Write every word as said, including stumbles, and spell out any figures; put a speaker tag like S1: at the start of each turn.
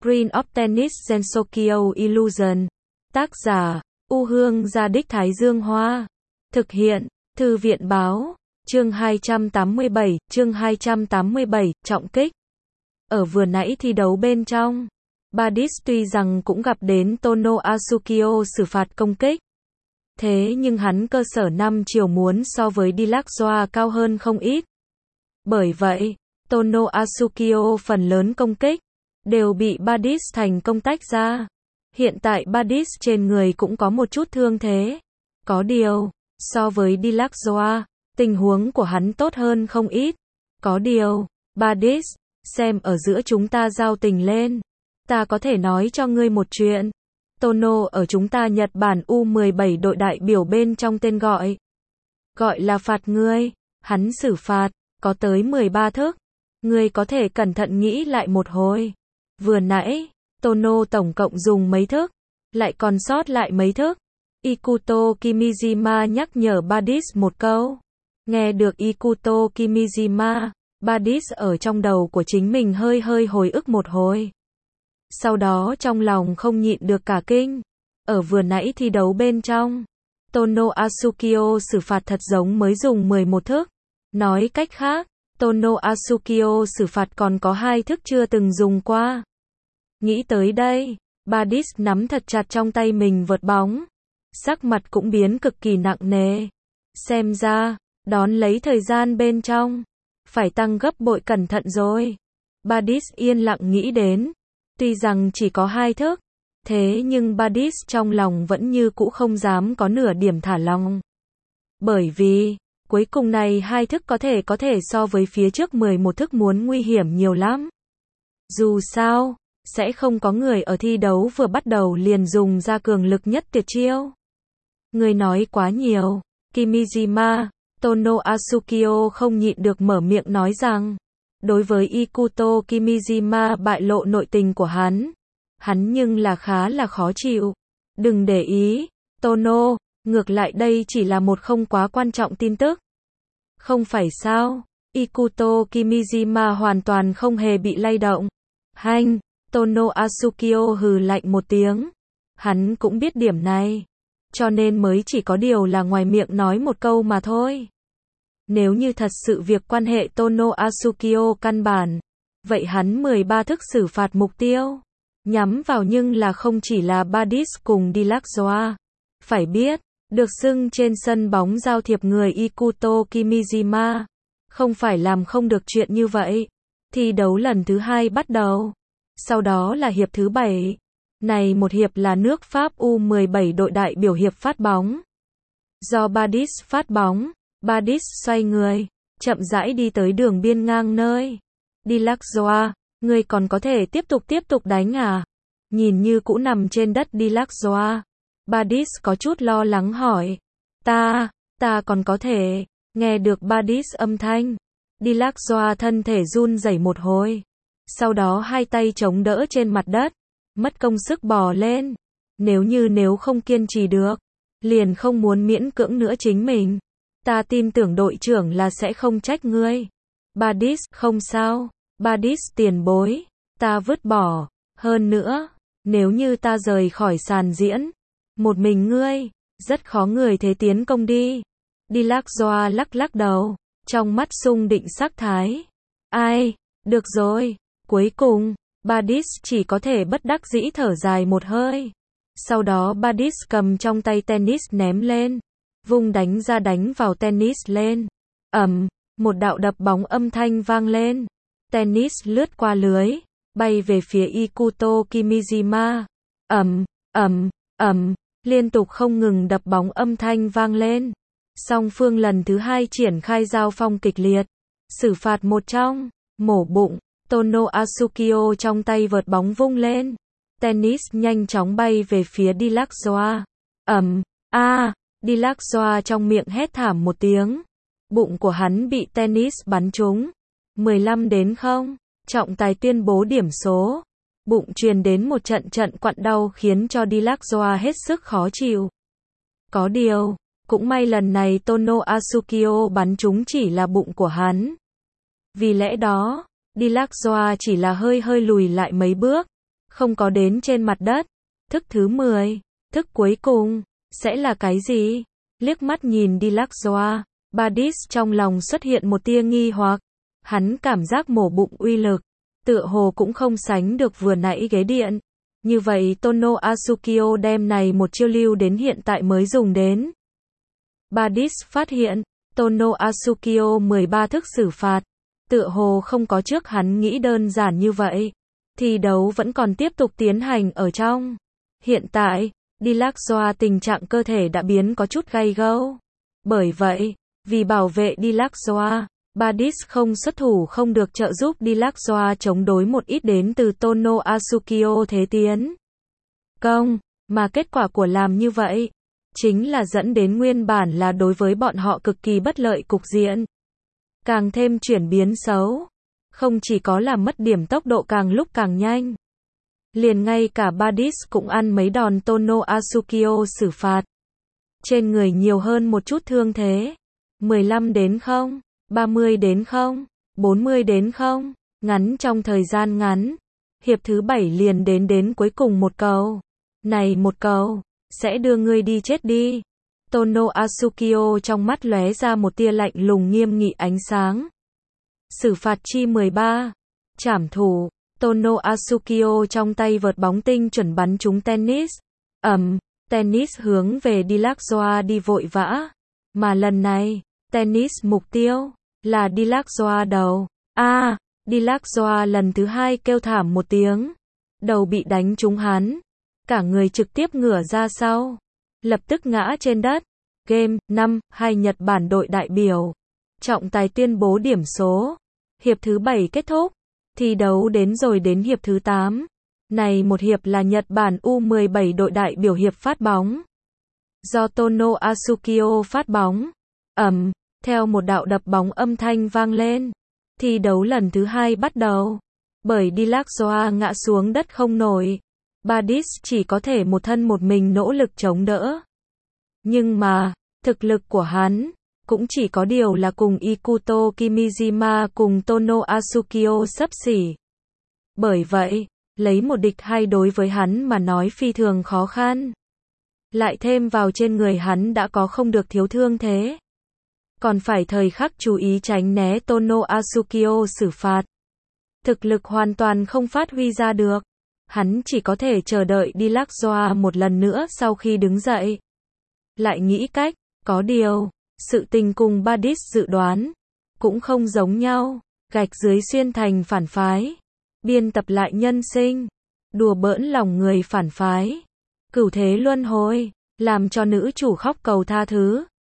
S1: Screen of Tennis Gensokyo Illusion. Tác giả, U Hương Gia Đích Thái Dương Hoa. Thực hiện, Thư viện Báo. Chương hai trăm tám mươi bảy, chương hai trăm tám mươi bảy, trọng kích. Ở vừa nãy thi đấu bên trong, Badis tuy rằng cũng gặp đến Tono Asukio xử phạt công kích. Thế nhưng hắn cơ sở năm chiều muốn so với Dillashaw cao hơn không ít. Bởi vậy, Tono Asukio phần lớn công kích đều bị Badis thành công tách ra. Hiện tại Badis trên người cũng có một chút thương thế. Có điều, so với Dillashaw, tình huống của hắn tốt hơn không ít. Có điều, Badis, xem ở giữa chúng ta giao tình lên. Ta có thể nói cho ngươi một chuyện. Tono ở chúng ta Nhật Bản U mười bảy đội đại biểu bên trong tên gọi. Gọi là phạt ngươi. Hắn xử phạt, có tới mười ba thức. Ngươi có thể cẩn thận nghĩ lại một hồi. Vừa nãy, Tono tổng cộng dùng mấy thức, lại còn sót lại mấy thức. Ikuto Kimijima nhắc nhở Badis một câu. Nghe được Ikuto Kimijima, Badis ở trong đầu của chính mình hơi hơi hồi ức một hồi. Sau đó trong lòng không nhịn được cả kinh. Ở vừa nãy thi đấu bên trong, Tono Asukio xử phạt thật giống mới dùng mười một thức. Nói cách khác, Tono Asukio xử phạt còn có hai thức chưa từng dùng qua. Nghĩ tới đây, Badis nắm thật chặt trong tay mình vợt bóng. Sắc mặt cũng biến cực kỳ nặng nề. Xem ra, đón lấy thời gian bên trong, phải tăng gấp bội cẩn thận rồi. Badis yên lặng nghĩ đến. Tuy rằng chỉ có hai thức, thế nhưng Badis trong lòng vẫn như cũ không dám có nửa điểm thả lỏng. Bởi vì, cuối cùng này hai thức có thể có thể so với phía trước mười một thức muốn nguy hiểm nhiều lắm. Dù sao, sẽ không có người ở thi đấu vừa bắt đầu liền dùng ra cường lực nhất tuyệt chiêu. Người nói quá nhiều. Kimijima, Tono Asukio không nhịn được mở miệng nói rằng, đối với Ikuto Kimijima bại lộ nội tình của hắn, hắn nhưng là khá là khó chịu. Đừng để ý, Tono, ngược lại đây chỉ là một không quá quan trọng tin tức. Không phải sao? Ikuto Kimijima hoàn toàn không hề bị lay động. Hanh, Tono Asukio hừ lạnh một tiếng. Hắn cũng biết điểm này, cho nên mới chỉ có điều là ngoài miệng nói một câu mà thôi. Nếu như thật sự việc quan hệ Tono Asukio căn bản, vậy hắn mười ba thức xử phạt mục tiêu, nhắm vào nhưng là không chỉ là Badis cùng Dillashaw. Phải biết, được xưng trên sân bóng giao thiệp người Ikuto Kimijima, không phải làm không được chuyện như vậy. Thi đấu lần thứ hai bắt đầu, sau đó là hiệp thứ bảy. Này một hiệp là nước Pháp U mười bảy đội đại biểu hiệp phát bóng. Do Badis phát bóng, Badis xoay người, chậm rãi đi tới đường biên ngang nơi. Dillashaw, ngươi còn có thể tiếp tục tiếp tục đánh à? Nhìn như cũ nằm trên đất Dillashaw, Badis có chút lo lắng hỏi. Ta, ta còn có thể. Nghe được Badis âm thanh, Dillashaw thân thể run rẩy một hồi. Sau đó hai tay chống đỡ trên mặt đất, mất công sức bò lên. Nếu như nếu không kiên trì được, liền không muốn miễn cưỡng nữa chính mình. Ta tin tưởng đội trưởng là sẽ không trách ngươi. Badis, không sao. Badis tiền bối, ta vứt bỏ. Hơn nữa, nếu như ta rời khỏi sàn diễn, một mình ngươi, rất khó người thế tiến công đi. Dillashaw lắc lắc đầu, trong mắt sung định sắc thái. Ai, được rồi. Cuối cùng, Badis chỉ có thể bất đắc dĩ thở dài một hơi. Sau đó Badis cầm trong tay tennis ném lên, vung đánh ra đánh vào tennis lên. Ầm, một đạo đập bóng âm thanh vang lên. Tennis lướt qua lưới, bay về phía Ikuto Kimijima. Ầm, ầm, ầm, liên tục không ngừng đập bóng âm thanh vang lên. Song phương lần thứ hai triển khai giao phong kịch liệt. Xử phạt một trong, mổ bụng. Tono Asukio trong tay vợt bóng vung lên. Tennis nhanh chóng bay về phía Dillashaw. Ầm, a, Dillashaw trong miệng hét thảm một tiếng. Bụng của hắn bị tennis bắn trúng. mười lăm đến không. Trọng tài tuyên bố điểm số. Bụng truyền đến một trận trận quặn đau khiến cho Dillashaw hết sức khó chịu. Có điều, cũng may lần này Tono Asukio bắn trúng chỉ là bụng của hắn. Vì lẽ đó, Dillashaw chỉ là hơi hơi lùi lại mấy bước, không có đến trên mặt đất. Thức thứ mười, thức cuối cùng, sẽ là cái gì? Liếc mắt nhìn Dillashaw, Badis trong lòng xuất hiện một tia nghi hoặc. Hắn cảm giác mổ bụng uy lực, tựa hồ cũng không sánh được vừa nãy ghế điện. Như vậy Tono Asukio đem này một chiêu lưu đến hiện tại mới dùng đến. Badis phát hiện, Tono Asukio mười ba thức xử phạt, tựa hồ không có trước hắn nghĩ đơn giản như vậy. Thi đấu vẫn còn tiếp tục tiến hành ở trong. Hiện tại, Dillashaw tình trạng cơ thể đã biến có chút gay gẫm. Bởi vậy, vì bảo vệ Dillashaw, Badis không xuất thủ không được trợ giúp Dillashaw chống đối một ít đến từ Tono Asukio thế tiến công, mà kết quả của làm như vậy chính là dẫn đến nguyên bản là đối với bọn họ cực kỳ bất lợi cục diện càng thêm chuyển biến xấu, không chỉ có làm mất điểm tốc độ càng lúc càng nhanh, liền ngay cả Badis cũng ăn mấy đòn Tono Asukio xử phạt. Trên người nhiều hơn một chút thương thế. mười lăm đến không, ba mươi đến không, bốn mươi đến không, ngắn trong thời gian ngắn. Hiệp thứ bảy liền đến đến cuối cùng một cầu. Này một cầu, sẽ đưa ngươi đi chết đi. Tono Asukio trong mắt lóe ra một tia lạnh lùng nghiêm nghị ánh sáng. Xử phạt chi mười ba. Trảm thủ. Tono Asukio trong tay vợt bóng tinh chuẩn bắn trúng tennis. Ầm, tennis hướng về Dillashaw đi vội vã. Mà lần này, tennis mục tiêu là Dillashaw đầu. A, à, Dillashaw lần thứ hai kêu thảm một tiếng. Đầu bị đánh trúng hắn. Cả người trực tiếp ngửa ra sau. Lập tức ngã trên đất. Game năm hai Nhật Bản đội đại biểu. Trọng tài tuyên bố điểm số. Hiệp thứ bảy kết thúc. Thi đấu đến rồi đến hiệp thứ tám. Này một hiệp là Nhật Bản U mười bảy đội đại biểu hiệp phát bóng. Do Tono Asukio phát bóng. Ầm, theo một đạo đập bóng âm thanh vang lên. Thi đấu lần thứ hai bắt đầu. Bởi Dillashaw ngã xuống đất không nổi. Badis chỉ có thể một thân một mình nỗ lực chống đỡ. Nhưng mà, thực lực của hắn cũng chỉ có điều là cùng Ikuto Kimijima cùng Tono Asukio xấp xỉ. Bởi vậy, lấy một địch hai đối với hắn mà nói phi thường khó khăn. Lại thêm vào trên người hắn đã có không được thiếu thương thế. Còn phải thời khắc chú ý tránh né Tono Asukio xử phạt. Thực lực hoàn toàn không phát huy ra được. Hắn chỉ có thể chờ đợi Dillashaw một lần nữa sau khi đứng dậy. Lại nghĩ cách, có điều, sự tình cùng Badis dự đoán cũng không giống nhau, gạch dưới xuyên thành phản phái, biên tập lại nhân sinh, đùa bỡn lòng người phản phái, cửu thế luân hồi, làm cho nữ chủ khóc cầu tha thứ.